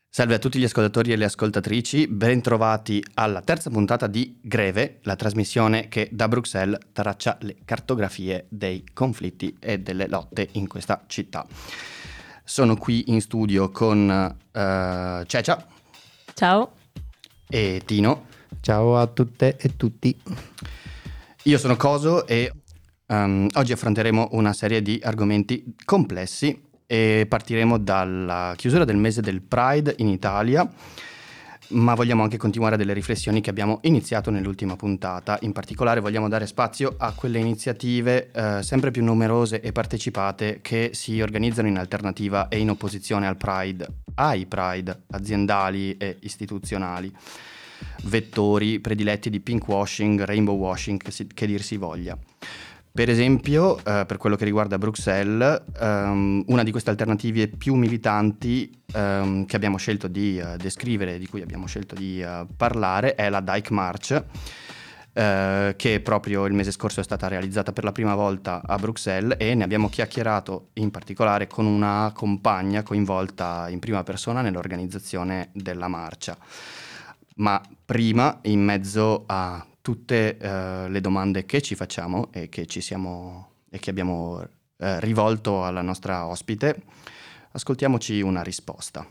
Salve a tutti gli ascoltatori e le ascoltatrici, ben trovati alla terza puntata di Greve, la trasmissione che da Bruxelles traccia le cartografie dei conflitti e delle lotte in questa città. Sono qui in studio con Cecia. Ciao. E Tino. Ciao a tutte e tutti. Io sono Coso e oggi affronteremo una serie di argomenti complessi e partiremo dalla chiusura del mese del Pride in Italia, ma vogliamo anche continuare delle riflessioni che abbiamo iniziato nell'ultima puntata. In particolare vogliamo dare spazio a quelle iniziative sempre più numerose e partecipate che si organizzano in alternativa e in opposizione ai Pride aziendali e istituzionali, vettori prediletti di pinkwashing, rainbow washing, che dir si voglia. Per esempio, per quello che riguarda Bruxelles, una di queste alternative più militanti che abbiamo scelto di descrivere, di cui abbiamo scelto di parlare, è la Dyke March, che proprio il mese scorso è stata realizzata per la prima volta a Bruxelles, e ne abbiamo chiacchierato in particolare con una compagna coinvolta in prima persona nell'organizzazione della marcia. Ma prima, in mezzo a tutte le domande che ci facciamo e che abbiamo rivolto alla nostra ospite, ascoltiamoci una risposta.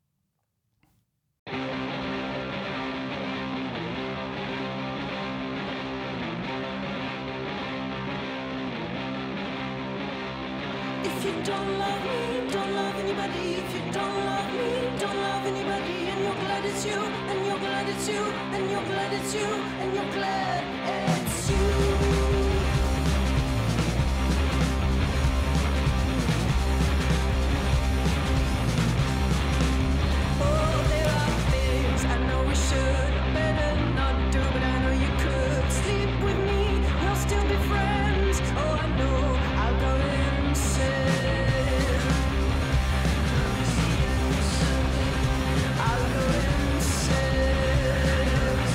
If you don't love me, don't love anybody. If you don't love me, don't love anybody. And you're glad it's you, and you're glad it's you, and you're glad it's you, and you're glad it's you. Oh, there are things I know we should better not do, but I know you could sleep with me, we'll still be friends. Oh, I know I'll go insane. I'll go insane.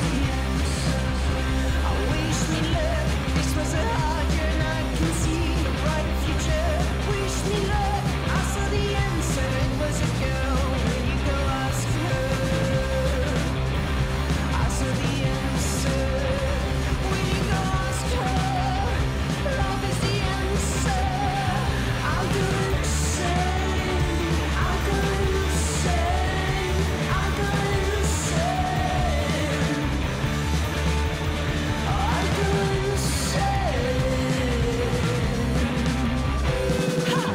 I wish me luck. This was a hard year and I can see a bright future. Wish me luck. I saw the answer. It was a girl. When you go ask her. I saw the answer. When you go ask her. Love is the answer. I'll go insane. I'll go insane. I'll go insane. I'll go insane. Ha!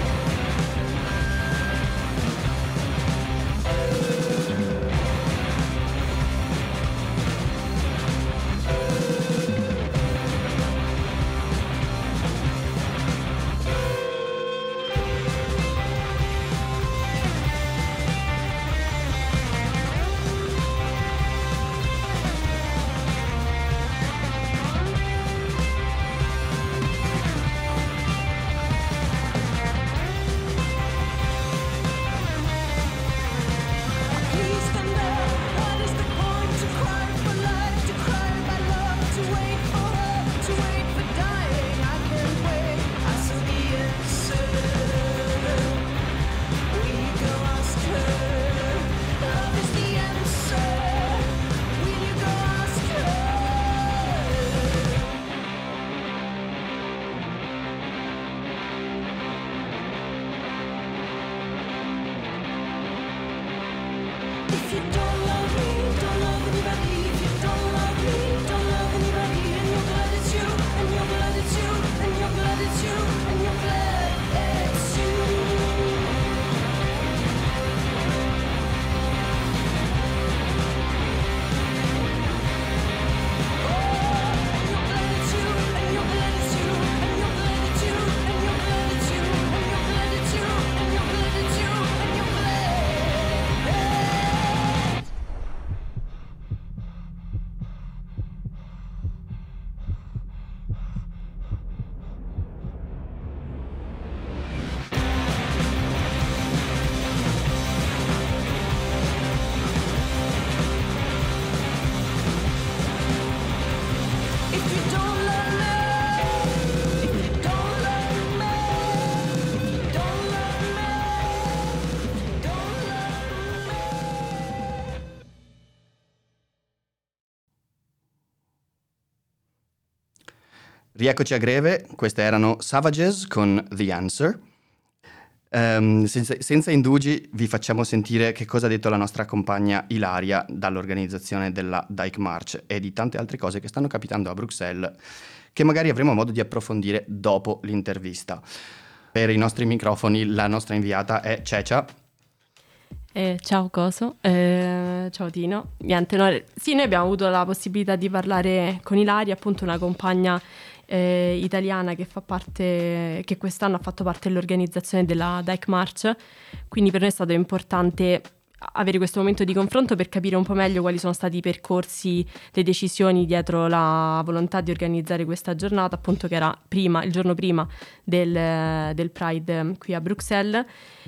Please stand up. What is the point to cry for life, to cry about love, to wait for her, to wait for dying? I can't wait. I saw the answer. Will you go ask her? Love is the answer. Will you go ask her? If you don't love me, don't love anybody. If you don't love me, don't love anybody. And you're glad it's you, and you're glad it's you, and you're glad it's you, and you're glad it's you. Rieccoci a Greve, queste erano Savages con The Answer. Senza indugi vi facciamo sentire che cosa ha detto la nostra compagna Ilaria dall'organizzazione della Dyke March e di tante altre cose che stanno capitando a Bruxelles, che magari avremo modo di approfondire dopo l'intervista. Per i nostri microfoni la nostra inviata è Cecia. Ciao Coso, ciao Tino. Niente, sì, noi abbiamo avuto la possibilità di parlare con Ilaria, appunto una compagna italiana che quest'anno ha fatto parte dell'organizzazione della Dyke March, quindi per noi è stato importante avere questo momento di confronto per capire un po' meglio quali sono stati i percorsi, le decisioni dietro la volontà di organizzare questa giornata, appunto che era il giorno prima del Pride qui a Bruxelles.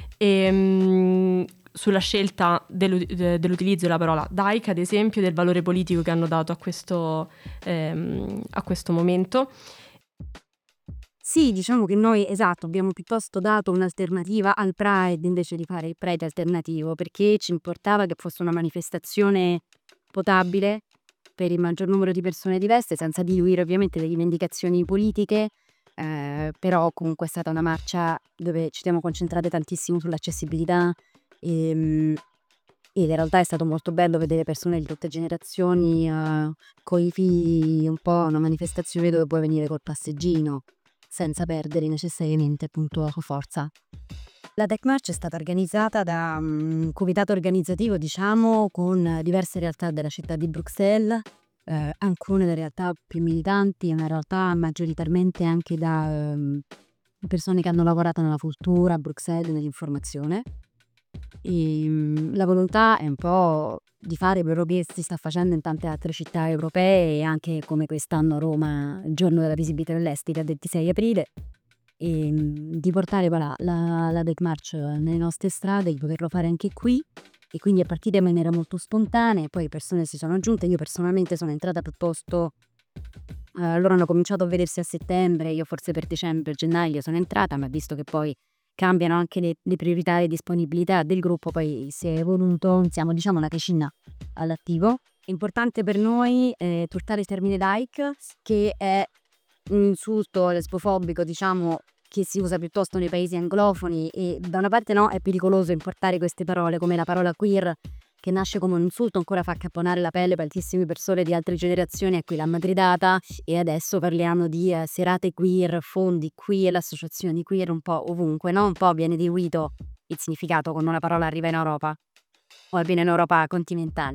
Sulla scelta dell'utilizzo della parola Dyke, ad esempio, del valore politico che hanno dato a questo momento. Sì, diciamo che noi, esatto, abbiamo piuttosto dato un'alternativa al Pride invece di fare il Pride alternativo, perché ci importava che fosse una manifestazione potabile per il maggior numero di persone diverse, senza diluire ovviamente le rivendicazioni politiche, però comunque è stata una marcia dove ci siamo concentrate tantissimo sull'accessibilità ed in realtà è stato molto bello vedere persone di tutte generazioni con i figli, un po' una manifestazione dove puoi venire col passeggino senza perdere necessariamente appunto forza. La Tech March è stata organizzata da un comitato organizzativo, diciamo, con diverse realtà della città di Bruxelles, alcune delle realtà più militanti, una realtà maggioritariamente anche da persone che hanno lavorato nella cultura a Bruxelles, nell'informazione. La volontà è un po' di fare quello che si sta facendo in tante altre città europee e anche come quest'anno a Roma, il giorno della visibilità dell'Estica, il 26 aprile, di portare la Tech March nelle nostre strade, di poterlo fare anche qui, e quindi è partita in maniera molto spontanea, poi persone si sono aggiunte, io personalmente sono entrata piuttosto, loro hanno cominciato a vedersi a settembre, io forse per dicembre, gennaio sono entrata, ma visto che poi cambiano anche le priorità e disponibilità del gruppo, poi si è evoluto, siamo diciamo una decina all'attivo. È importante per noi turtare il termine Dyke, che è un insulto lesbofobico, diciamo, che si usa piuttosto nei paesi anglofoni, e da una parte no, è pericoloso importare queste parole come la parola queer, che nasce come un insulto, ancora fa accapponare la pelle tantissime persone di altre generazioni a cui l'ha madridata, e adesso parliamo di serate queer, fondi queer, associazioni queer un po' ovunque, no? Un po' viene diluito il significato quando una parola arriva in Europa o almeno in Europa continentale.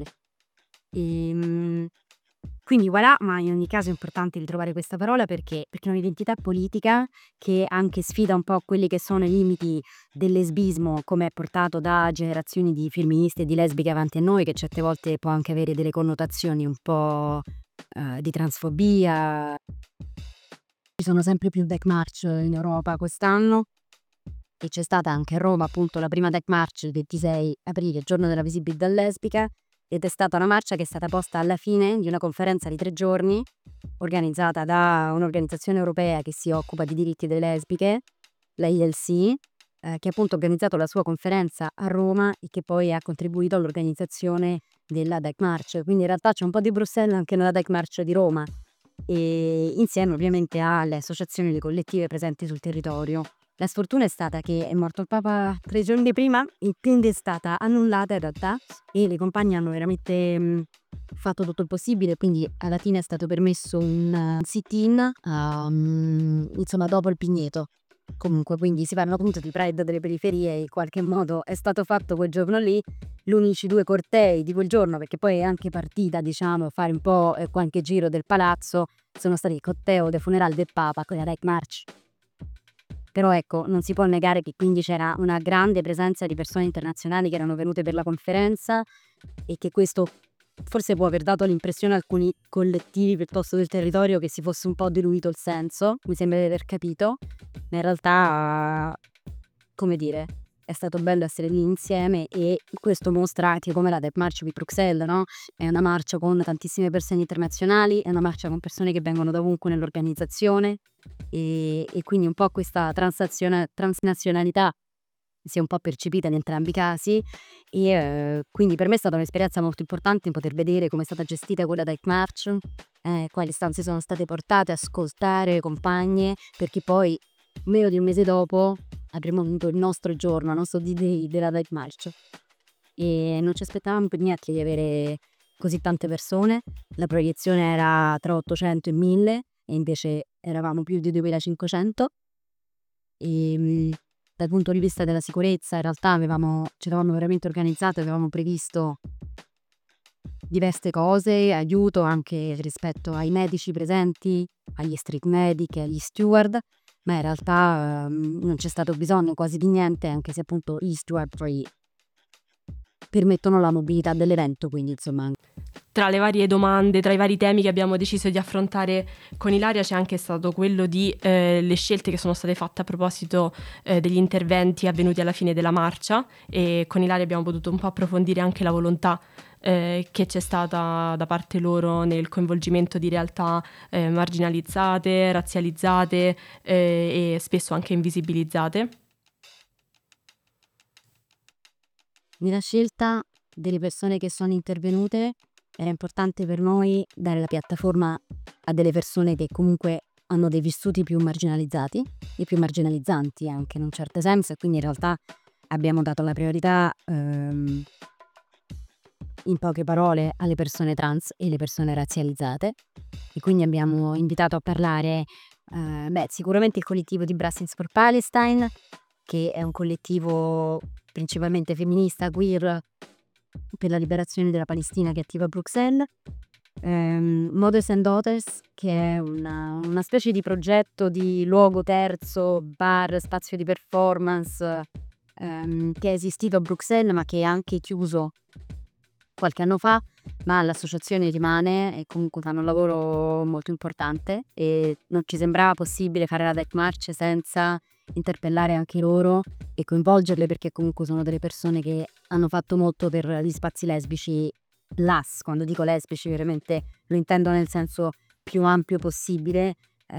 Quindi voilà, ma in ogni caso è importante ritrovare questa parola perché è un'identità politica che anche sfida un po' quelli che sono i limiti del lesbismo, come è portato da generazioni di femministe e di lesbiche avanti a noi, che certe volte può anche avere delle connotazioni un po' di transfobia. Ci sono sempre più Tech March in Europa quest'anno, e c'è stata anche a Roma appunto la prima Tech March il 26 aprile, il giorno della visibilità lesbica, ed è stata una marcia che è stata posta alla fine di una conferenza di 3 giorni organizzata da un'organizzazione europea che si occupa di diritti delle lesbiche, la ILC, che appunto ha organizzato la sua conferenza a Roma e che poi ha contribuito all'organizzazione della Dyke March. Quindi in realtà c'è un po' di Bruxelles anche nella Dyke March di Roma, e insieme ovviamente alle associazioni e le collettive presenti sul territorio. La sfortuna è stata che è morto il Papa 3 giorni prima, e quindi è stata annullata in realtà, e le compagne hanno veramente fatto tutto il possibile, quindi alla fine è stato permesso un sit-in insomma dopo il Pigneto. Comunque, quindi si parla appunto di Pride delle periferie, e in qualche modo è stato fatto quel giorno lì. Gli unici 2 cortei di quel giorno, perché poi è anche partita, diciamo, fare un po' qualche giro del palazzo, sono stati il corteo del funerale del Papa con la Dyke March. Però ecco, non si può negare che quindi c'era una grande presenza di persone internazionali che erano venute per la conferenza, e che questo forse può aver dato l'impressione a alcuni collettivi piuttosto del territorio che si fosse un po' diluito il senso, mi sembra di aver capito, ma in realtà, come dire, è stato bello essere lì insieme, e questo mostra anche come la Tech March di Bruxelles, no? È una marcia con tantissime persone internazionali, è una marcia con persone che vengono da ovunque nell'organizzazione, e quindi un po' questa transnazionalità si è un po' percepita in entrambi i casi, e quindi per me è stata un'esperienza molto importante poter vedere come è stata gestita quella Dyke March, quali istanze sono state portate, ascoltare compagne, perché poi meno di un mese dopo avremmo avuto il nostro giorno, il nostro D-Day della Dyke March e non ci aspettavamo per niente di avere così tante persone. La proiezione era tra 800 e 1000 e invece eravamo più di 2500 e dal punto di vista della sicurezza in realtà ci eravamo veramente organizzati, avevamo previsto diverse cose, aiuto anche rispetto ai medici presenti, agli street medic, agli steward, ma in realtà non c'è stato bisogno quasi di niente, anche se appunto gli steward poi permettono la mobilità dell'evento, quindi insomma. Tra le varie domande, tra i vari temi che abbiamo deciso di affrontare con Ilaria c'è anche stato quello di le scelte che sono state fatte a proposito degli interventi avvenuti alla fine della marcia, e con Ilaria abbiamo potuto un po' approfondire anche la volontà che c'è stata da parte loro nel coinvolgimento di realtà marginalizzate, razzializzate e spesso anche invisibilizzate. Nella scelta delle persone che sono intervenute era importante per noi dare la piattaforma a delle persone che comunque hanno dei vissuti più marginalizzati e più marginalizzanti anche in un certo senso, e quindi in realtà abbiamo dato la priorità in poche parole alle persone trans e le persone razzializzate, e quindi abbiamo invitato a parlare sicuramente il collettivo di Brussels for Palestine, che è un collettivo principalmente femminista, queer, per la liberazione della Palestina, che è attiva a Bruxelles, Mothers and Daughters, che è una specie di progetto di luogo terzo, bar, spazio di performance, che è esistito a Bruxelles ma che è anche chiuso qualche anno fa, ma l'associazione rimane e comunque fanno un lavoro molto importante e non ci sembrava possibile fare la Dyke March senza interpellare anche loro e coinvolgerle, perché comunque sono delle persone che hanno fatto molto per gli spazi lesbici. Quando dico lesbici veramente lo intendo nel senso più ampio possibile,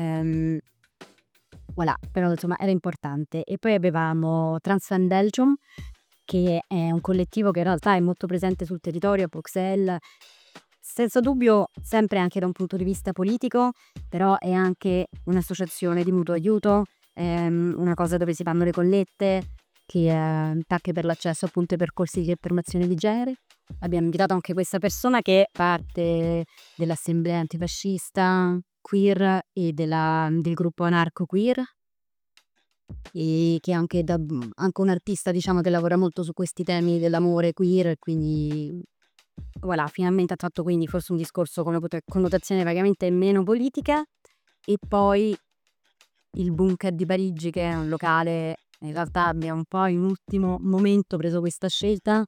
però insomma era importante. E poi avevamo Trans Fan Belgium, che è un collettivo che in realtà è molto presente sul territorio a Bruxelles, senza dubbio sempre anche da un punto di vista politico, però è anche un'associazione di mutuo aiuto, una cosa dove si fanno le collette, che anche per l'accesso appunto ai percorsi di affermazione di genere. Abbiamo invitato anche questa persona che è parte dell'assemblea antifascista queer e del gruppo anarco queer, e che è anche un artista, diciamo, che lavora molto su questi temi dell'amore queer, quindi finalmente ha fatto quindi forse un discorso con una connotazione vagamente meno politica. E poi il Bunker di Parigi, che è un locale, in realtà abbiamo un po' in ultimo momento preso questa scelta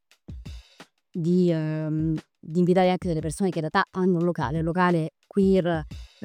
di invitare anche delle persone che in realtà hanno un locale queer,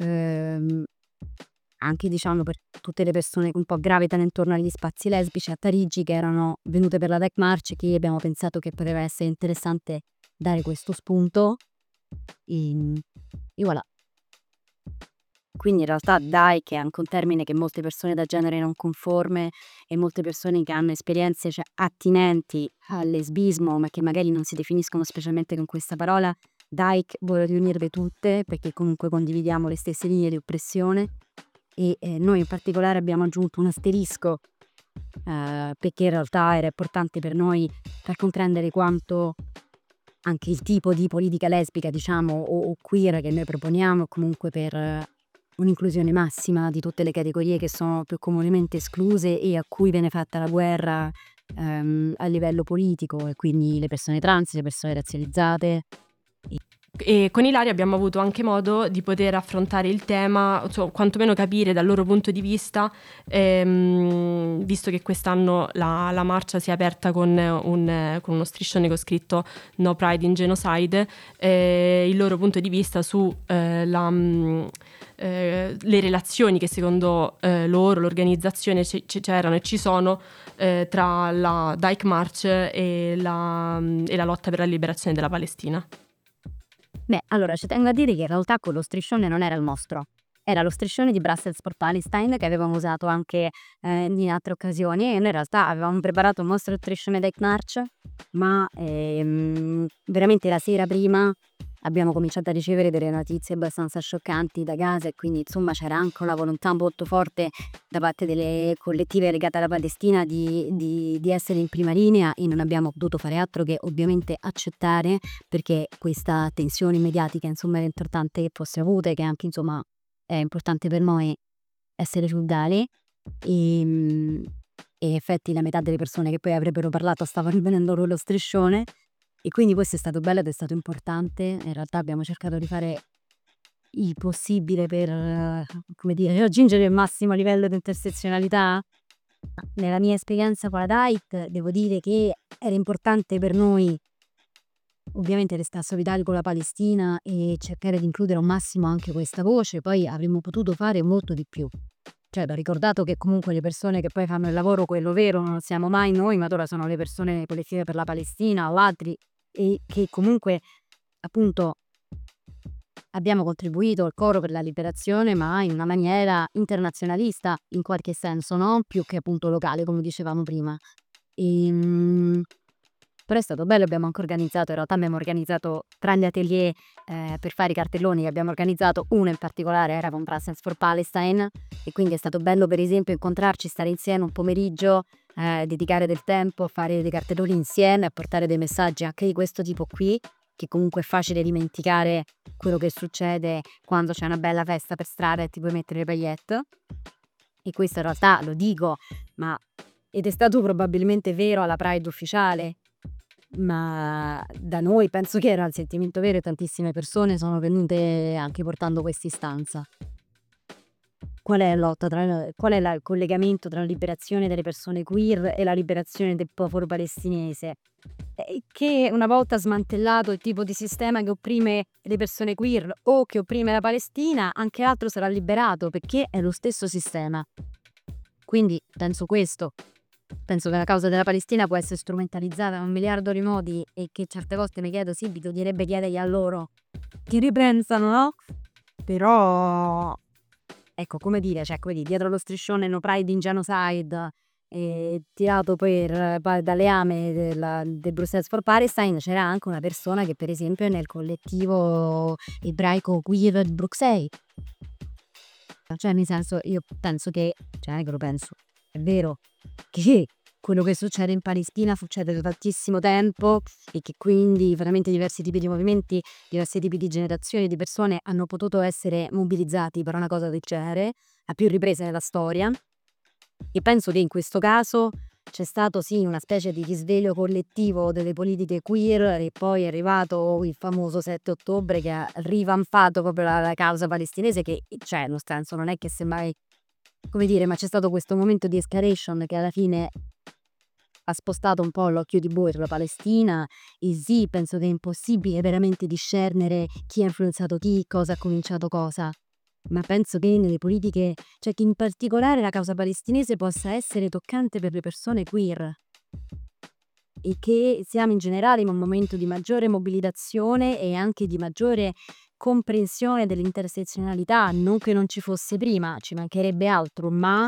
anche diciamo per tutte le persone che un po' gravitano intorno agli spazi lesbici a Parigi, che erano venute per la Dyke March, che abbiamo pensato che poteva essere interessante dare questo spunto e voilà. Quindi in realtà Dyke è anche un termine che molte persone da genere non conforme e molte persone che hanno esperienze attinenti al lesbismo ma che magari non si definiscono specialmente con questa parola, Dyke vuole riunirle tutte perché comunque condividiamo le stesse linee di oppressione. E noi in particolare abbiamo aggiunto un asterisco perché in realtà era importante per noi far comprendere quanto anche il tipo di politica lesbica, diciamo, o queer che noi proponiamo, comunque per un'inclusione massima di tutte le categorie che sono più comunemente escluse e a cui viene fatta la guerra a livello politico, e quindi le persone trans, le persone razzializzate. E con Ilaria abbiamo avuto anche modo di poter affrontare il tema, quantomeno capire dal loro punto di vista, visto che quest'anno la marcia si è aperta con uno striscione con scritto No Pride in Genocide, il loro punto di vista su le relazioni che secondo loro, l'organizzazione, c'erano e ci sono tra la Dyke March e la lotta per la liberazione della Palestina. Allora ci tengo a dire che in realtà quello striscione non era il nostro, era lo striscione di Brussels for Palestine che avevamo usato anche in altre occasioni, e noi in realtà avevamo preparato un nostro striscione Death March, ma veramente la sera prima abbiamo cominciato a ricevere delle notizie abbastanza scioccanti da Gaza, e quindi insomma c'era anche una volontà molto forte da parte delle collettive legate alla Palestina di essere in prima linea, e non abbiamo potuto fare altro che ovviamente accettare, perché questa tensione mediatica insomma era importante che fosse avuta, che anche insomma è importante per noi essere solidali, e in effetti la metà delle persone che poi avrebbero parlato stava rimanendo lo striscione, e quindi questo è stato bello ed è stato importante. In realtà abbiamo cercato di fare il possibile per, come dire, raggiungere il massimo livello di intersezionalità. Nella mia esperienza con la DAIT devo dire che era importante per noi ovviamente restare solidari con la Palestina e cercare di includere al massimo anche questa voce. Poi avremmo potuto fare molto di più. Cioè, va ricordato che comunque le persone che poi fanno il lavoro, quello vero, non siamo mai noi, ma ora sono le persone collettive per la Palestina o altri, e che comunque appunto abbiamo contribuito al coro per la liberazione, ma in una maniera internazionalista in qualche senso, no? Più che appunto locale, come dicevamo prima. Però è stato bello, abbiamo anche organizzato, in realtà abbiamo organizzato tra gli atelier per fare i cartelloni che abbiamo organizzato, uno in particolare era con Brussels for Palestine, e quindi è stato bello per esempio incontrarci, stare insieme un pomeriggio, dedicare del tempo a fare dei cartelloni insieme, a portare dei messaggi anche di questo tipo qui, che comunque è facile dimenticare quello che succede quando c'è una bella festa per strada e ti puoi mettere le paillette. E questo in realtà lo dico, ma ed è stato probabilmente vero alla Pride ufficiale, ma da noi penso che era il sentimento vero, e tantissime persone sono venute anche portando questa istanza. Qual è la lotta qual è il collegamento tra la liberazione delle persone queer e la liberazione del popolo palestinese? Che una volta smantellato il tipo di sistema che opprime le persone queer o che opprime la Palestina, anche l'altro sarà liberato, perché è lo stesso sistema. Quindi penso questo. Penso che la causa della Palestina può essere strumentalizzata in 1 miliardo di modi, e che certe volte mi chiedo, sì, bisognerebbe chiedergli a loro che ripensano, no? Però ecco, come dire, cioè come dire, dietro lo striscione No Pride in Genocide, tirato dalle ame del Brussels for Palestine, c'era anche una persona che per esempio è nel collettivo ebraico queer di Bruxelles. Cioè nel senso, io penso che, cioè non è che lo penso, è vero che quello che succede in Palestina succede da tantissimo tempo, e che quindi veramente diversi tipi di movimenti, diversi tipi di generazioni di persone hanno potuto essere mobilizzati per una cosa del genere a più riprese nella storia. E penso che in questo caso c'è stato sì una specie di risveglio collettivo delle politiche queer, e poi è arrivato il famoso 7 ottobre che ha rivampato proprio la causa palestinese, che cioè nel senso non è che semmai, come dire, ma c'è stato questo momento di escalation che alla fine ha spostato un po' l'occhio di bue sulla Palestina. E sì, penso che è impossibile veramente discernere chi ha influenzato chi, cosa ha cominciato cosa, ma penso che nelle politiche, cioè che in particolare la causa palestinese possa essere toccante per le persone queer, e che siamo in generale in un momento di maggiore mobilitazione e anche di maggiore comprensione dell'intersezionalità, non che non ci fosse prima, ci mancherebbe altro, ma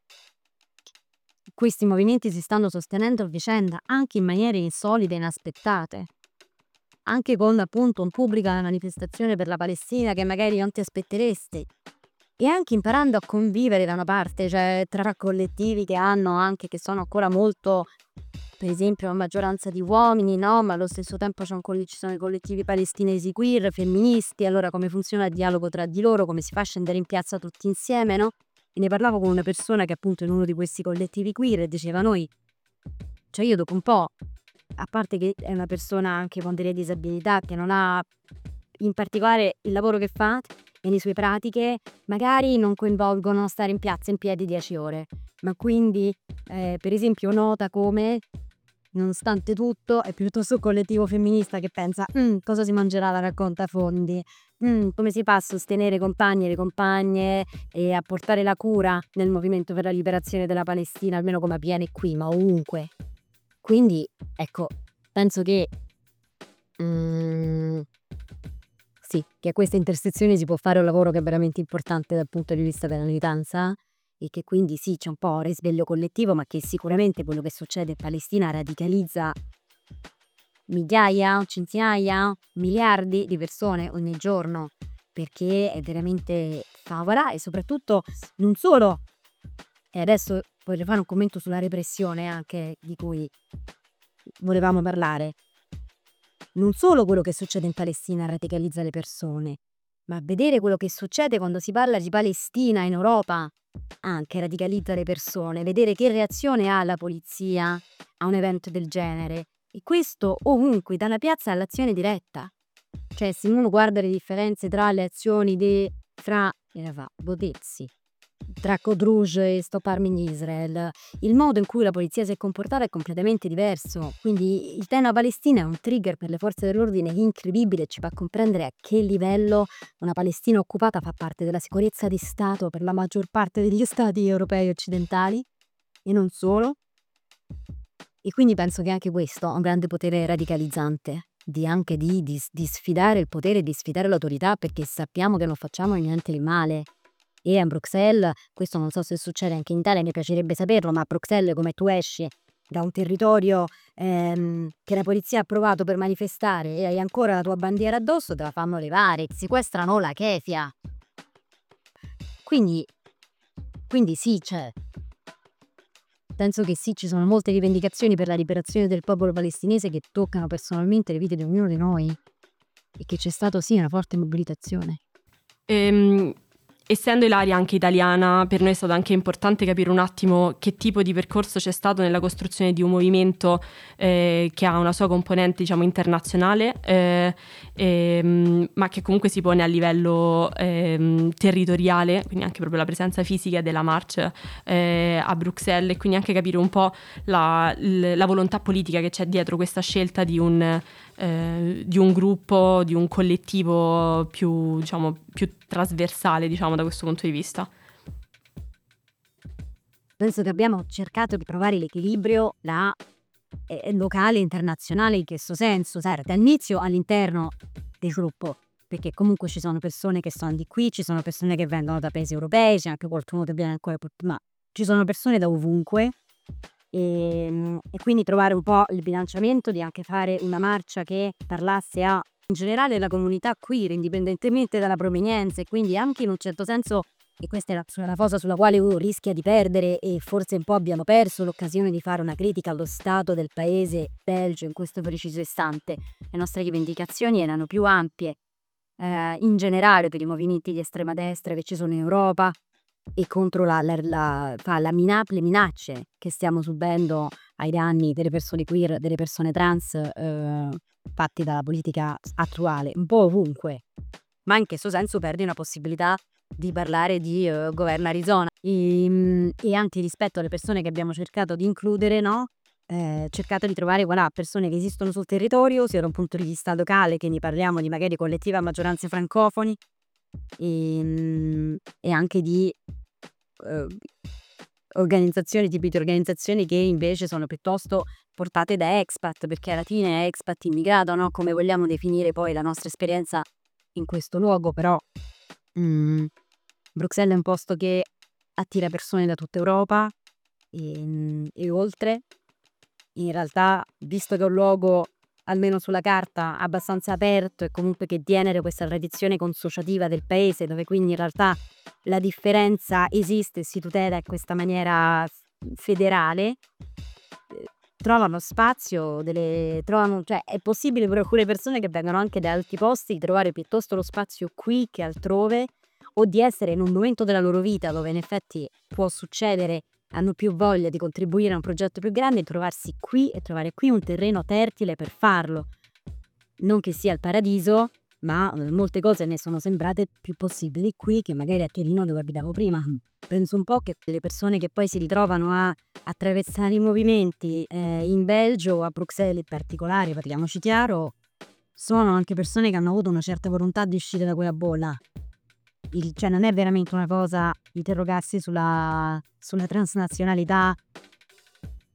questi movimenti si stanno sostenendo a vicenda anche in maniere insolite e inaspettate, anche con appunto un pubblica manifestazione per la Palestina che magari non ti aspetteresti, e anche imparando a convivere da una parte, cioè tra collettivi che hanno anche, che sono ancora molto, per esempio, una maggioranza di uomini, no? Ma allo stesso tempo ci sono i collettivi palestinesi queer, femministi. Allora come funziona il dialogo tra di loro, come si fa a scendere in piazza tutti insieme, no? E ne parlavo con una persona che appunto è in uno di questi collettivi queer, e diceva noi, cioè io dopo un po', a parte che è una persona anche con delle disabilità, che non ha in particolare il lavoro che fa e le sue pratiche magari non coinvolgono stare in piazza in piedi 10 ore, ma quindi per esempio nota come nonostante tutto è piuttosto un collettivo femminista che pensa cosa si mangerà la raccolta fondi, come si fa a sostenere i compagni e le compagne e a portare la cura nel movimento per la liberazione della Palestina, almeno come avviene qui, ma ovunque. Quindi ecco, penso che Sì, che a questa intersezione si può fare un lavoro che è veramente importante dal punto di vista della militanza e che quindi sì, c'è un po' risveglio collettivo, ma che sicuramente quello che succede in Palestina radicalizza migliaia, centinaia, miliardi di persone ogni giorno, perché è veramente favola e soprattutto non solo, e adesso voglio fare un commento sulla repressione anche di cui volevamo parlare, non solo quello che succede in Palestina radicalizza le persone, ma vedere quello che succede quando si parla di Palestina in Europa anche radicalizza le persone, vedere che reazione ha la polizia a un evento del genere. E questo ovunque, dalla piazza all'azione diretta. Cioè, se uno guarda le differenze tra le azioni fra Bodezzi, tra Qudrouj e Stop Arming Israel, il modo in cui la polizia si è comportata è completamente diverso. Quindi il tema Palestina è un trigger per le forze dell'ordine incredibile, ci fa comprendere a che livello una Palestina occupata fa parte della sicurezza di Stato per la maggior parte degli stati europei occidentali e non solo. E quindi penso che anche questo ha un grande potere radicalizzante, di sfidare il potere, di sfidare l'autorità, perché sappiamo che non facciamo niente di male. E a Bruxelles, questo non so se succede anche in Italia, mi piacerebbe saperlo, ma a Bruxelles come tu esci da un territorio che la polizia ha approvato per manifestare e hai ancora la tua bandiera addosso, te la fanno levare, ti sequestrano la kefia. Quindi sì, penso che sì, ci sono molte rivendicazioni per la liberazione del popolo palestinese che toccano personalmente le vite di ognuno di noi e che c'è stato sì una forte mobilitazione. Essendo Ilaria anche italiana, per noi è stato anche importante capire un attimo che tipo di percorso c'è stato nella costruzione di un movimento che ha una sua componente, diciamo, internazionale, ma che comunque si pone a livello territoriale, quindi anche proprio la presenza fisica della march a Bruxelles, e quindi anche capire un po' la volontà politica che c'è dietro questa scelta di un gruppo, di un collettivo più, diciamo, più trasversale, diciamo, da questo punto di vista. Penso che abbiamo cercato di trovare l'equilibrio locale e internazionale in questo senso, dall'inizio all'interno del gruppo, perché comunque ci sono persone che sono di qui, ci sono persone che vengono da paesi europei, c'è anche qualcuno che viene ancora, ma ci sono persone da ovunque. E quindi trovare un po' il bilanciamento di anche fare una marcia che parlasse in generale la comunità queer, indipendentemente dalla provenienza, e quindi anche in un certo senso, e questa è la cosa sulla quale uno rischia di perdere, e forse un po' abbiamo perso l'occasione di fare una critica allo stato del paese Belgio in questo preciso istante. Le nostre rivendicazioni erano più ampie in generale per i movimenti di estrema destra che ci sono in Europa e contro le minacce che stiamo subendo ai danni delle persone queer, delle persone trans, fatti dalla politica attuale, un po' ovunque. Ma in questo senso perdi una possibilità di parlare di governo Arizona e anche rispetto alle persone che abbiamo cercato di includere, no? Cercato di trovare persone che esistono sul territorio, sia da un punto di vista locale, che ne parliamo di magari collettiva a maggioranze francofoni, e anche di tipi di organizzazioni che invece sono piuttosto portate da expat, perché alla fine è expat immigrato, no? Come vogliamo definire poi la nostra esperienza in questo luogo, però Bruxelles è un posto che attira persone da tutta Europa e oltre. In realtà, visto che è un luogo, almeno sulla carta, abbastanza aperto e comunque che tiene questa tradizione consociativa del paese, dove quindi in realtà la differenza esiste e si tutela in questa maniera federale, trovano spazio, cioè è possibile per alcune persone che vengono anche da altri posti di trovare piuttosto lo spazio qui che altrove, o di essere in un momento della loro vita dove in effetti può succedere, hanno più voglia di contribuire a un progetto più grande, e trovarsi qui e trovare qui un terreno fertile per farlo. Non che sia il paradiso, ma molte cose ne sono sembrate più possibili qui che magari a Torino, dove abitavo prima. Penso un po' che le persone che poi si ritrovano a attraversare i movimenti in Belgio o a Bruxelles in particolare, parliamoci chiaro, sono anche persone che hanno avuto una certa volontà di uscire da quella bolla. Cioè non è veramente una cosa interrogarsi sulla transnazionalità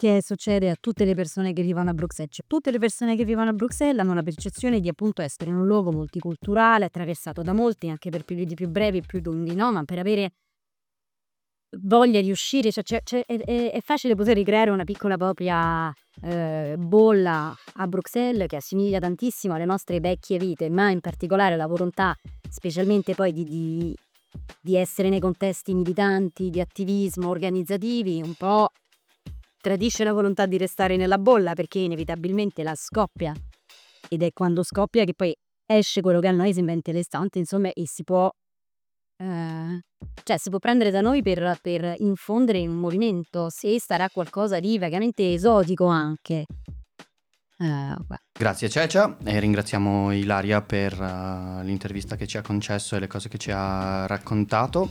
che succede a tutte le persone che vivono a Bruxelles. Cioè, tutte le persone che vivono a Bruxelles hanno la percezione di appunto essere in un luogo multiculturale, attraversato da molti, anche per periodi più brevi e più lunghi, no? Ma per avere voglia di uscire, è facile poter ricreare una piccola propria bolla a Bruxelles che assomiglia tantissimo alle nostre vecchie vite, ma in particolare la volontà, specialmente poi di essere nei contesti militanti, di attivismo, organizzativi, un po' tradisce la volontà di restare nella bolla perché inevitabilmente la scoppia, ed è quando scoppia che poi esce quello che a noi sembra interessante, insomma, e si può si può prendere da noi per infondere in un movimento, se sarà qualcosa di vagamente esotico anche. Grazie Cecia, e ringraziamo Ilaria per l'intervista che ci ha concesso e le cose che ci ha raccontato.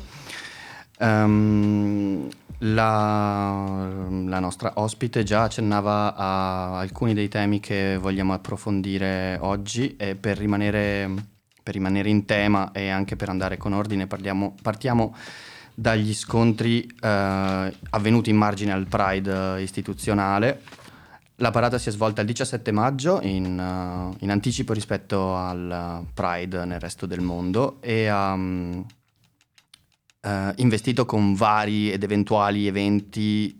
La nostra ospite già accennava a alcuni dei temi che vogliamo approfondire oggi, e per rimanere in tema e anche per andare con ordine partiamo dagli scontri avvenuti in margine al Pride istituzionale. La parata si è svolta il 17 maggio in anticipo rispetto al Pride nel resto del mondo, e ha investito con vari ed eventuali eventi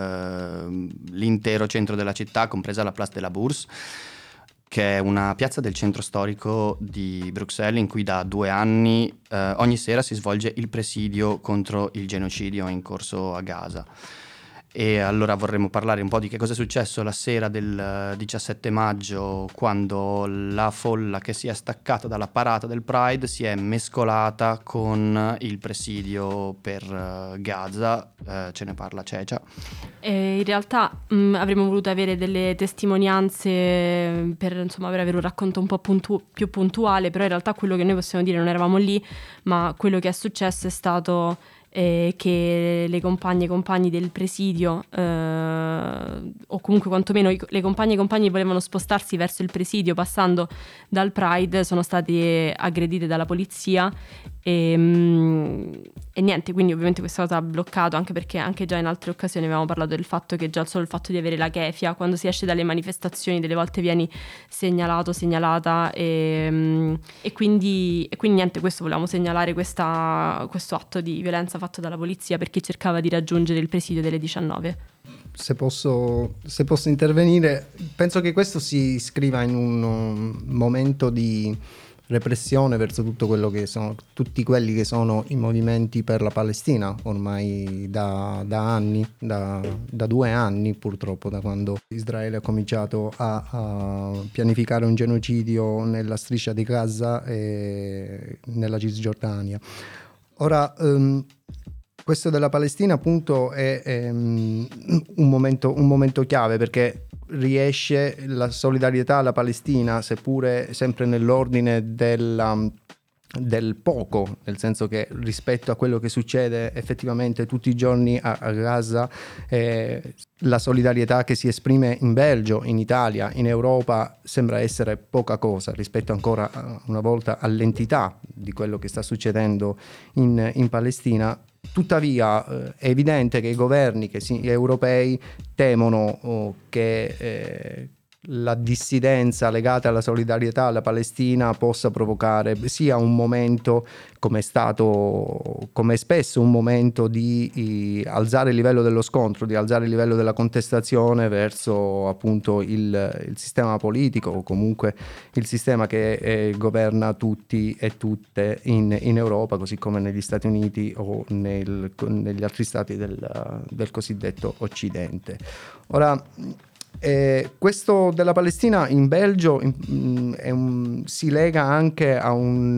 l'intero centro della città, compresa la Place de la Bourse, che è una piazza del centro storico di Bruxelles in cui da 2 anni ogni sera si svolge il presidio contro il genocidio in corso a Gaza. E allora vorremmo parlare un po' di che cosa è successo la sera del 17 maggio, quando la folla che si è staccata dalla parata del Pride si è mescolata con il presidio per Gaza. Ce ne parla Cecia. In realtà avremmo voluto avere delle testimonianze per avere un racconto un po' più puntuale, però in realtà quello che noi possiamo dire, non eravamo lì, ma quello che è successo è stato che le compagne e compagni del presidio, o comunque quantomeno le compagne e compagni volevano spostarsi verso il presidio passando dal Pride, sono state aggredite dalla polizia e niente, quindi ovviamente questa cosa ha bloccato, anche perché anche già in altre occasioni avevamo parlato del fatto che già solo il fatto di avere la kefia quando si esce dalle manifestazioni delle volte vieni segnalata e quindi niente, questo volevamo segnalare, questo atto di violenza fatto dalla polizia per chi cercava di raggiungere il presidio delle 19. Se posso intervenire, penso che questo si iscriva in un momento di repressione verso tutto quello che sono tutti quelli che sono i movimenti per la Palestina ormai da anni, da 2 anni purtroppo, da quando Israele ha cominciato a pianificare un genocidio nella striscia di Gaza e nella Cisgiordania. Ora questo della Palestina appunto è un momento chiave, perché riesce la solidarietà alla Palestina, seppure sempre nell'ordine del poco, nel senso che rispetto a quello che succede effettivamente tutti i giorni a Gaza, la solidarietà che si esprime in Belgio, in Italia, in Europa sembra essere poca cosa rispetto ancora una volta all'entità di quello che sta succedendo in Palestina. Tuttavia è evidente che i governi europei temono che la dissidenza legata alla solidarietà alla Palestina possa provocare sia un momento, come è spesso un momento di alzare il livello dello scontro, di alzare il livello della contestazione verso appunto il sistema politico, o comunque il sistema che governa tutti e tutte in Europa, così come negli Stati Uniti o negli altri stati del cosiddetto Occidente. Ora, questo della Palestina in Belgio si lega anche a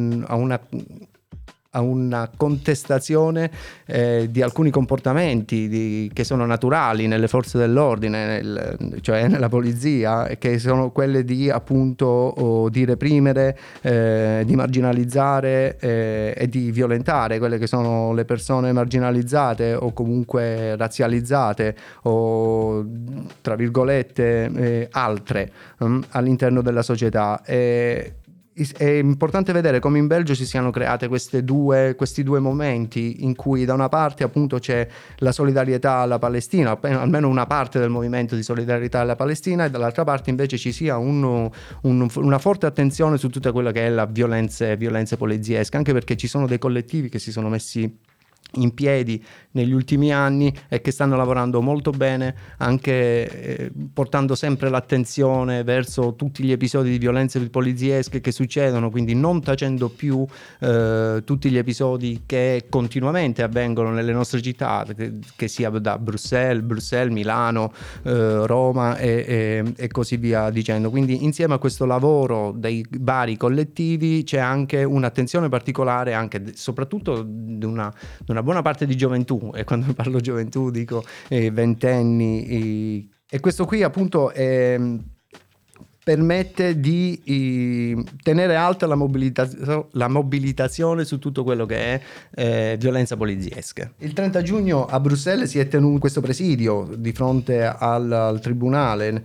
una contestazione di alcuni comportamenti che sono naturali nelle forze dell'ordine, cioè nella polizia, che sono quelle di appunto di reprimere, di marginalizzare e di violentare quelle che sono le persone marginalizzate o comunque razzializzate o tra virgolette altre all'interno della società. è importante vedere come in Belgio si siano create questi due momenti in cui da una parte appunto c'è la solidarietà alla Palestina, almeno una parte del movimento di solidarietà alla Palestina, e dall'altra parte invece ci sia una forte attenzione su tutta quella che è la violenze poliziesche, anche perché ci sono dei collettivi che si sono messi in piedi negli ultimi anni e che stanno lavorando molto bene, anche portando sempre l'attenzione verso tutti gli episodi di violenze poliziesche che succedono, quindi non tacendo più tutti gli episodi che continuamente avvengono nelle nostre città, che sia da Bruxelles, Milano, Roma e così via dicendo. Quindi insieme a questo lavoro dei vari collettivi c'è anche un'attenzione particolare, anche soprattutto di una buona parte di gioventù, e quando parlo gioventù dico ventenni, e questo qui appunto permette di tenere alta la mobilitazione su tutto quello che è violenza poliziesca. Il 30 giugno a Bruxelles si è tenuto questo presidio di fronte al tribunale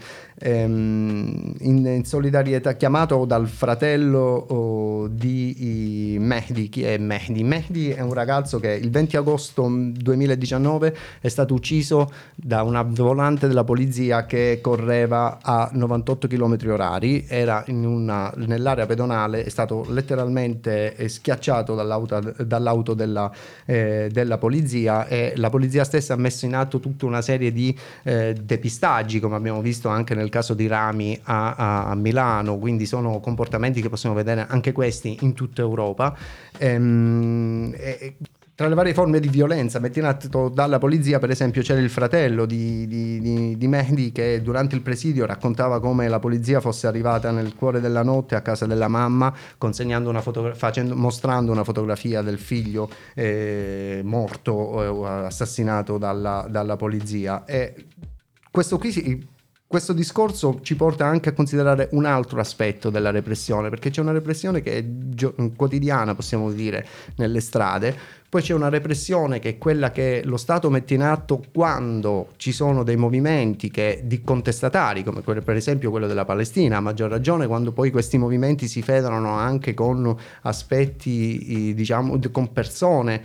in solidarietà, chiamato dal fratello di Mehdi. Chi è Mehdi? Mehdi è un ragazzo che il 20 agosto 2019 è stato ucciso da una volante della polizia che correva a 98 km orari, era nell'area pedonale, è stato letteralmente schiacciato dall'auto della polizia, e la polizia stessa ha messo in atto tutta una serie di depistaggi, come abbiamo visto anche nel caso di Rami a Milano, quindi sono comportamenti che possiamo vedere anche questi in tutta Europa. Tra le varie forme di violenza messe in atto dalla polizia, per esempio, c'era il fratello di Mehdi che durante il presidio raccontava come la polizia fosse arrivata nel cuore della notte a casa della mamma, consegnando mostrando una fotografia del figlio morto o assassinato dalla polizia. E questo discorso ci porta anche a considerare un altro aspetto della repressione, perché c'è una repressione che è quotidiana, possiamo dire, nelle strade. Poi c'è una repressione che è quella che lo Stato mette in atto quando ci sono dei movimenti di contestatari, come per esempio quello della Palestina, a maggior ragione quando poi questi movimenti si federano anche con aspetti, diciamo, con persone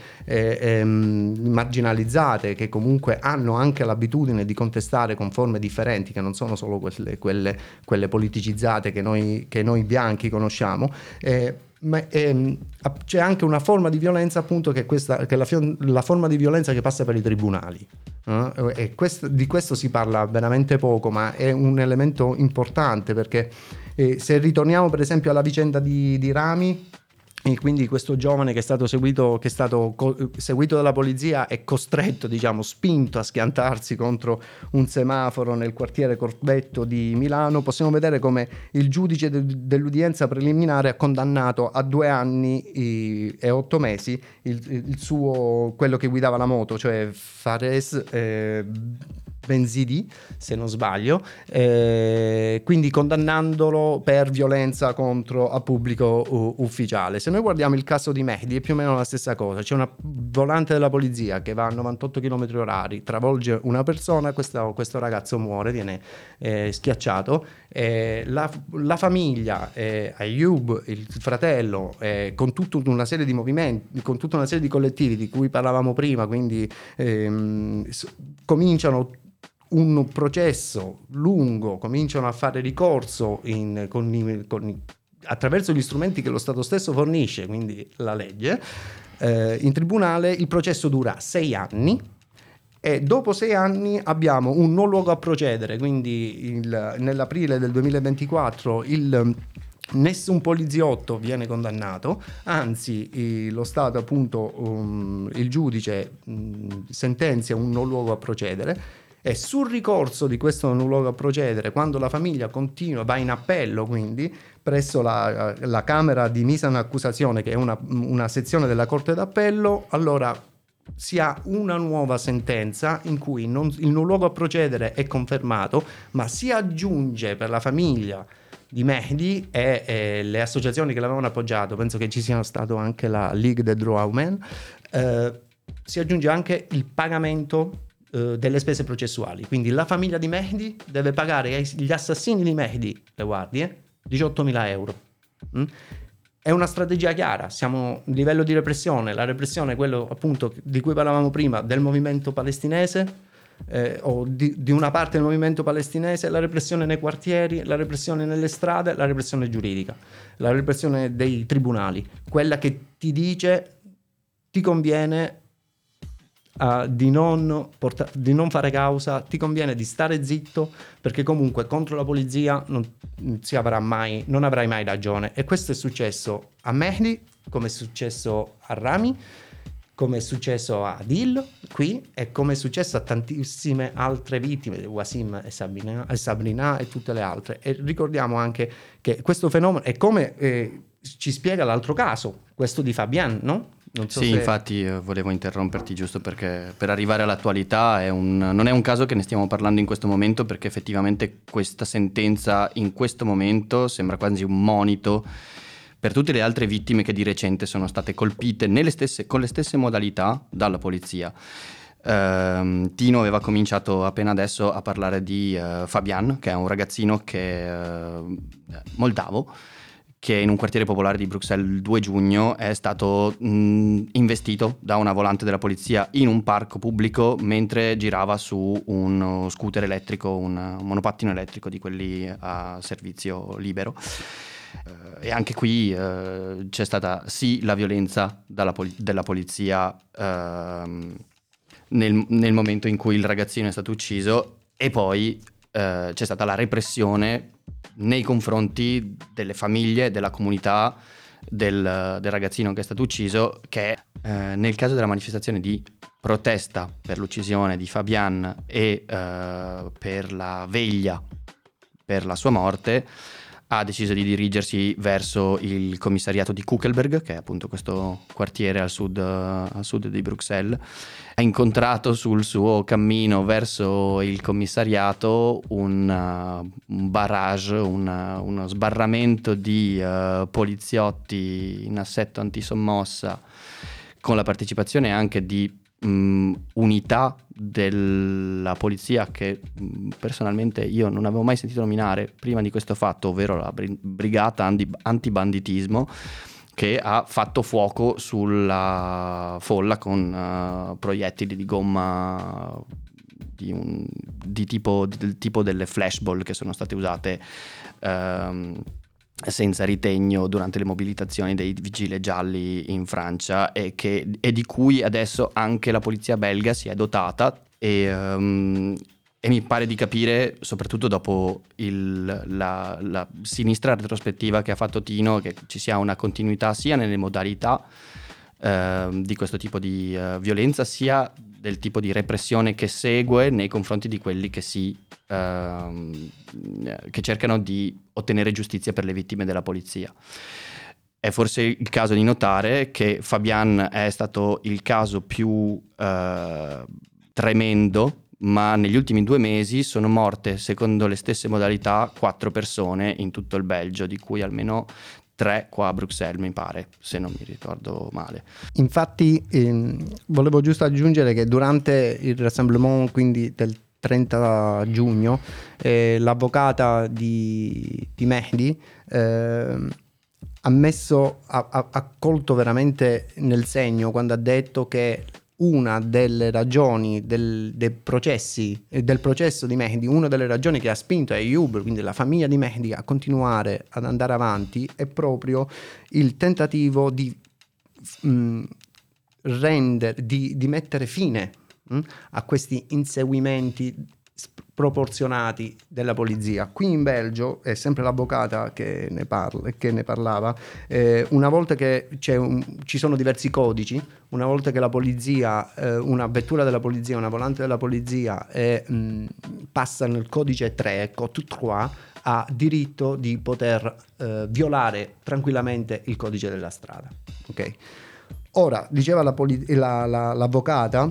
marginalizzate, che comunque hanno anche l'abitudine di contestare con forme differenti, che non sono solo quelle politicizzate che noi bianchi conosciamo. Ma c'è anche una forma di violenza, appunto, che è la forma di violenza che passa per i tribunali, e di questo si parla veramente poco, ma è un elemento importante, perché se ritorniamo per esempio alla vicenda di Rami, e quindi questo giovane che è stato seguito dalla polizia e costretto, diciamo, spinto a schiantarsi contro un semaforo nel quartiere Corvetto di Milano, possiamo vedere come il giudice dell'udienza preliminare ha condannato a 2 anni e 8 mesi quello che guidava la moto, cioè Fares Benzidi, se non sbaglio, quindi condannandolo per violenza contro a pubblico ufficiale. Se noi guardiamo il caso di Mehdi è più o meno la stessa cosa, c'è una volante della polizia che va a 98 km orari, travolge una persona, questo ragazzo muore, viene schiacciato, la famiglia, Ayub, il fratello, con tutta una serie di movimenti, con tutta una serie di collettivi di cui parlavamo prima, quindi cominciano un processo lungo, cominciano a fare ricorso attraverso gli strumenti che lo Stato stesso fornisce, quindi la legge, in tribunale. Il processo dura 6 anni e dopo 6 anni abbiamo un non luogo a procedere, quindi nell'aprile del 2024 nessun poliziotto viene condannato, anzi lo Stato, appunto, il giudice sentenzia un non luogo a procedere, e sul ricorso di questo non luogo a procedere, quando la famiglia va in appello, quindi presso la Camera di Misa in Accusazione, che è una sezione della Corte d'Appello, allora si ha una nuova sentenza in cui il non luogo a procedere è confermato, ma si aggiunge per la famiglia di Mehdi e le associazioni che l'avevano appoggiato, penso che ci sia stato anche la Ligue des Droits Humains, si aggiunge anche il pagamento delle spese processuali, quindi la famiglia di Mehdi deve pagare agli assassini di Mehdi, le guardie, 18.000 euro mm? È una strategia chiara, siamo a livello di repressione, la repressione è quello appunto di cui parlavamo prima del movimento palestinese, o di una parte del movimento palestinese, la repressione nei quartieri, la repressione nelle strade, la repressione giuridica, la repressione dei tribunali, quella che ti dice ti conviene di non fare causa, ti conviene di stare zitto, perché comunque contro la polizia non avrai mai ragione. E questo è successo a Mehdi, come è successo a Rami, come è successo a Adil qui, e come è successo a tantissime altre vittime, Wasim e Sabrina e tutte le altre. E ricordiamo anche che questo fenomeno è come ci spiega l'altro caso, questo di Fabian, no? Non so Sì, se... infatti volevo interromperti giusto perché per arrivare all'attualità non è un caso che ne stiamo parlando in questo momento, perché effettivamente questa sentenza in questo momento sembra quasi un monito per tutte le altre vittime che di recente sono state colpite con le stesse modalità dalla polizia. Tino aveva cominciato appena adesso a parlare di Fabian, che è un ragazzino moldavo, che in un quartiere popolare di Bruxelles il 2 giugno è stato investito da una volante della polizia in un parco pubblico mentre girava su uno scooter elettrico, un monopattino elettrico di quelli a servizio libero. E anche qui c'è stata sì la violenza della polizia nel momento in cui il ragazzino è stato ucciso, e poi c'è stata la repressione nei confronti delle famiglie, della comunità del ragazzino che è stato ucciso, che nel caso della manifestazione di protesta per l'uccisione di Fabian e per la veglia per la sua morte, ha deciso di dirigersi verso il commissariato di Kuckelberg, che è appunto questo quartiere al sud di Bruxelles. Ha incontrato sul suo cammino verso il commissariato un barrage, uno sbarramento di poliziotti in assetto antisommossa, con la partecipazione anche di unità della polizia che personalmente io non avevo mai sentito nominare prima di questo fatto, ovvero la brigata antibanditismo, che ha fatto fuoco sulla folla con proiettili di gomma del tipo delle flashball che sono state usate senza ritegno durante le mobilitazioni dei vigili gialli in Francia, e di cui adesso anche la polizia belga si è dotata, e mi pare di capire, soprattutto dopo la sinistra retrospettiva che ha fatto Tino, che ci sia una continuità sia nelle modalità di questo tipo di violenza, sia del tipo di repressione che segue nei confronti di quelli che cercano di ottenere giustizia per le vittime della polizia. È forse il caso di notare che Fabian è stato il caso più tremendo, ma negli ultimi 2 mesi sono morte, secondo le stesse modalità, 4 persone in tutto il Belgio, di cui almeno 3 qua a Bruxelles, mi pare, se non mi ricordo male. Infatti volevo giusto aggiungere che durante il rassemblement, quindi del 30 giugno, l'avvocata di Mehdi ha colto veramente nel segno quando ha detto che una delle ragioni del processo di Mehdi, una delle ragioni che ha spinto Ayoub, quindi la famiglia di Mehdi, a continuare ad andare avanti, è proprio il tentativo di mettere fine a questi inseguimenti sproporzionati della polizia. Qui in Belgio è sempre l'avvocata che ne parlava, una volta che ci sono diversi codici, una volta che la polizia, una vettura della polizia, una volante della polizia passa nel codice 3, code 3, ha diritto di poter violare tranquillamente il codice della strada. Ok? Ora, diceva l'avvocata,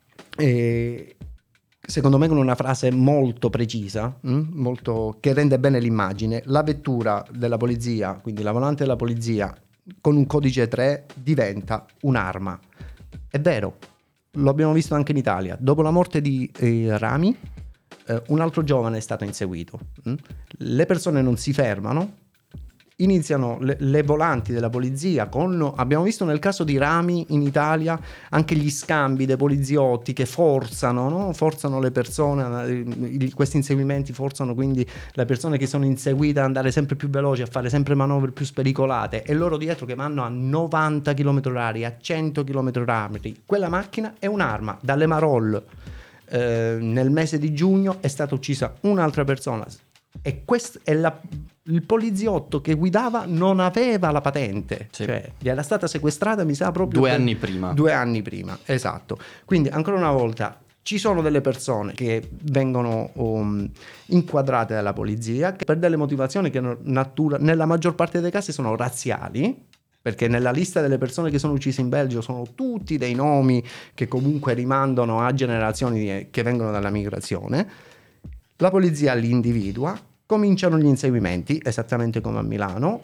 secondo me con una frase molto precisa, che rende bene l'immagine: la vettura della polizia, quindi la volante della polizia con un codice 3 diventa un'arma. È vero, lo abbiamo visto anche in Italia. Dopo la morte di Rami, un altro giovane è stato inseguito. Le persone non si fermano iniziano le volanti della polizia abbiamo visto nel caso di Rami in Italia anche gli scambi dei poliziotti che forzano, no? Forzano le persone, questi inseguimenti forzano quindi le persone che sono inseguite ad andare sempre più veloci, a fare sempre manovre più spericolate, e loro dietro che vanno a 90 km/h, a 100 km/h. Quella macchina è un'arma. Dalle Marol nel mese di giugno è stata uccisa un'altra persona, e questo è il poliziotto che guidava non aveva la patente, Sì. cioè gli era stata sequestrata, mi sa, proprio 2 anni prima. 2 anni prima, esatto. Quindi ancora una volta ci sono delle persone che vengono inquadrate dalla polizia che per delle motivazioni che nella maggior parte dei casi sono razziali, perché nella lista delle persone che sono uccise in Belgio sono tutti dei nomi che comunque rimandano a generazioni che vengono dalla migrazione. La polizia li individua, cominciano gli inseguimenti, esattamente come a Milano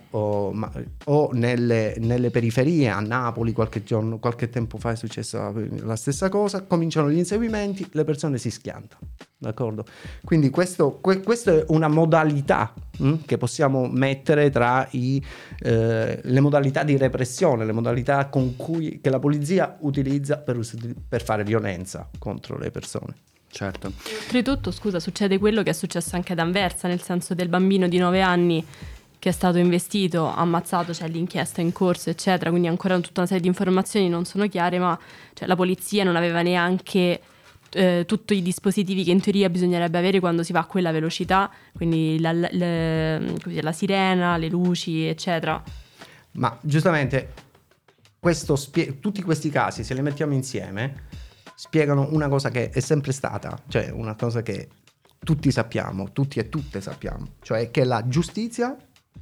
o nelle periferie, a Napoli qualche tempo fa è successa la stessa cosa. Cominciano gli inseguimenti, le persone si schiantano, d'accordo? Quindi questa è una modalità che possiamo mettere tra le modalità di repressione, le modalità che la polizia utilizza per fare violenza contro le persone. Certo. Oltretutto, scusa, succede quello che è successo anche ad Anversa, nel senso del bambino di 9 anni che è stato investito, ammazzato, c'è l'inchiesta in corso, eccetera, quindi ancora tutta una serie di informazioni non sono chiare, ma cioè, la polizia non aveva neanche tutti i dispositivi che in teoria bisognerebbe avere quando si va a quella velocità, quindi la sirena, le luci, eccetera. Ma giustamente tutti questi casi, se li mettiamo insieme, spiegano una cosa che è sempre stata, cioè una cosa che tutti sappiamo, tutti e tutte sappiamo, cioè che la giustizia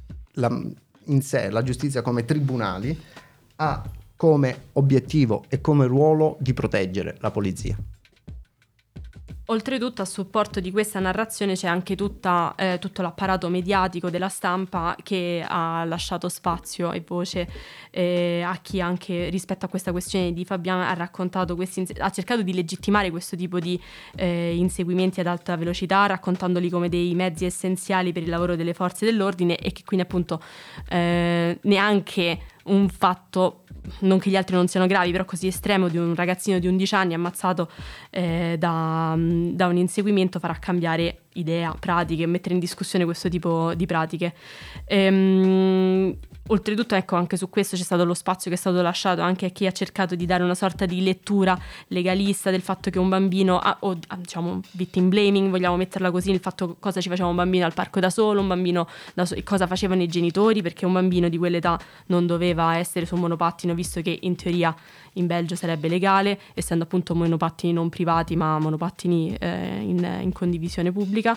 in sé, la giustizia come tribunali, ha come obiettivo e come ruolo di proteggere la polizia. Oltretutto, a supporto di questa narrazione c'è anche tutto l'apparato mediatico della stampa che ha lasciato spazio e voce a chi anche rispetto a questa questione di Fabian ha raccontato ha cercato di legittimare questo tipo di inseguimenti ad alta velocità, raccontandoli come dei mezzi essenziali per il lavoro delle forze dell'ordine, e che quindi appunto neanche un fatto, non che gli altri non siano gravi, però così estremo, di un ragazzino di 11 anni ammazzato da un inseguimento farà cambiare idea, pratiche, mettere in discussione questo tipo di pratiche. Oltretutto, ecco, anche su questo c'è stato lo spazio che è stato lasciato anche a chi ha cercato di dare una sorta di lettura legalista del fatto che un bambino, diciamo victim blaming, vogliamo metterla così, il fatto cosa ci faceva un bambino al parco da solo, un bambino e cosa facevano i genitori, perché un bambino di quell'età non doveva essere su un monopattino, visto che in teoria in Belgio sarebbe legale, essendo appunto monopattini non privati ma monopattini in condivisione pubblica.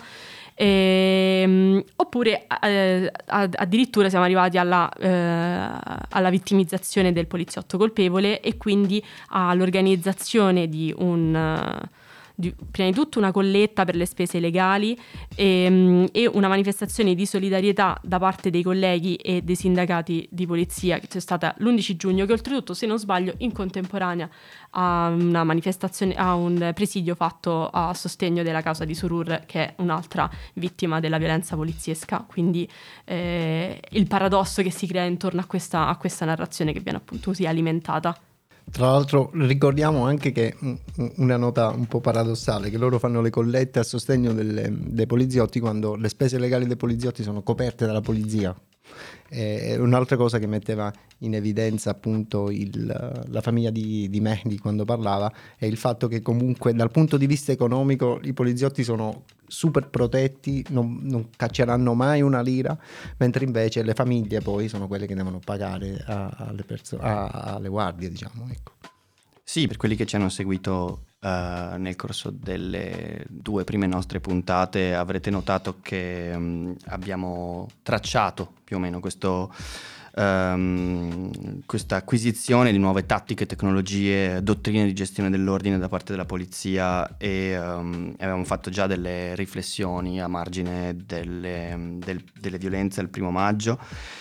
Oppure addirittura siamo arrivati alla vittimizzazione del poliziotto colpevole, e quindi all'organizzazione di prima di tutto una colletta per le spese legali e una manifestazione di solidarietà da parte dei colleghi e dei sindacati di polizia, che c'è stata l'11 giugno, che oltretutto, se non sbaglio, in contemporanea a una manifestazione, a un presidio fatto a sostegno della causa di Surur, che è un'altra vittima della violenza poliziesca. Quindi il paradosso che si crea intorno a questa narrazione che viene appunto così alimentata. Tra l'altro ricordiamo anche che una nota un po' paradossale, che loro fanno le collette a sostegno dei poliziotti quando le spese legali dei poliziotti sono coperte dalla polizia. Un'altra cosa che metteva in evidenza appunto la famiglia di Mehdi quando parlava è il fatto che comunque dal punto di vista economico i poliziotti sono super protetti, non cacceranno mai una lira, mentre invece le famiglie poi sono quelle che devono pagare alle guardie, diciamo, ecco. Sì, per quelli che ci hanno seguito nel corso delle 2 prime nostre puntate avrete notato che abbiamo tracciato più o meno questa acquisizione di nuove tattiche, tecnologie, dottrine di gestione dell'ordine da parte della polizia, e avevamo fatto già delle riflessioni a margine delle violenze il 1° maggio,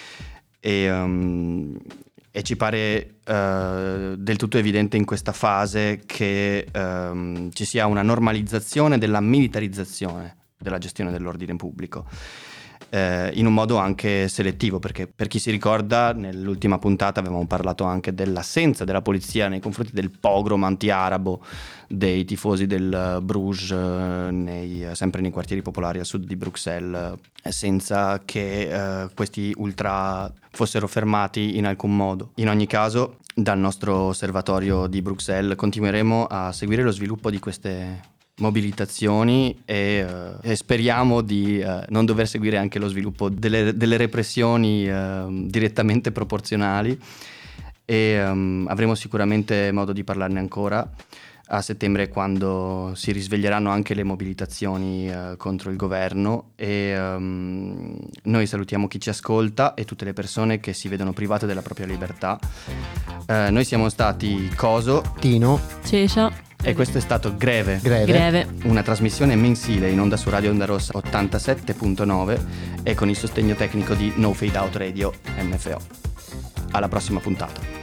e ci pare del tutto evidente in questa fase che ci sia una normalizzazione della militarizzazione della gestione dell'ordine pubblico. in un modo anche selettivo, perché per chi si ricorda nell'ultima puntata avevamo parlato anche dell'assenza della polizia nei confronti del pogrom anti-arabo dei tifosi del Bruges sempre nei quartieri popolari a sud di Bruxelles, senza che questi ultra fossero fermati in alcun modo. In ogni caso, dal nostro osservatorio di Bruxelles continueremo a seguire lo sviluppo di queste mobilitazioni e speriamo di non dover seguire anche lo sviluppo delle repressioni direttamente proporzionali, e avremo sicuramente modo di parlarne ancora a settembre, quando si risveglieranno anche le mobilitazioni contro il governo, e noi salutiamo chi ci ascolta e tutte le persone che si vedono private della propria libertà. Noi siamo stati Coso, Tino, Cecia. e questo è stato Greve, Greve. una trasmissione mensile in onda su Radio Onda Rossa 87.9 e con il sostegno tecnico di No Fade Out Radio MFO. Alla prossima puntata.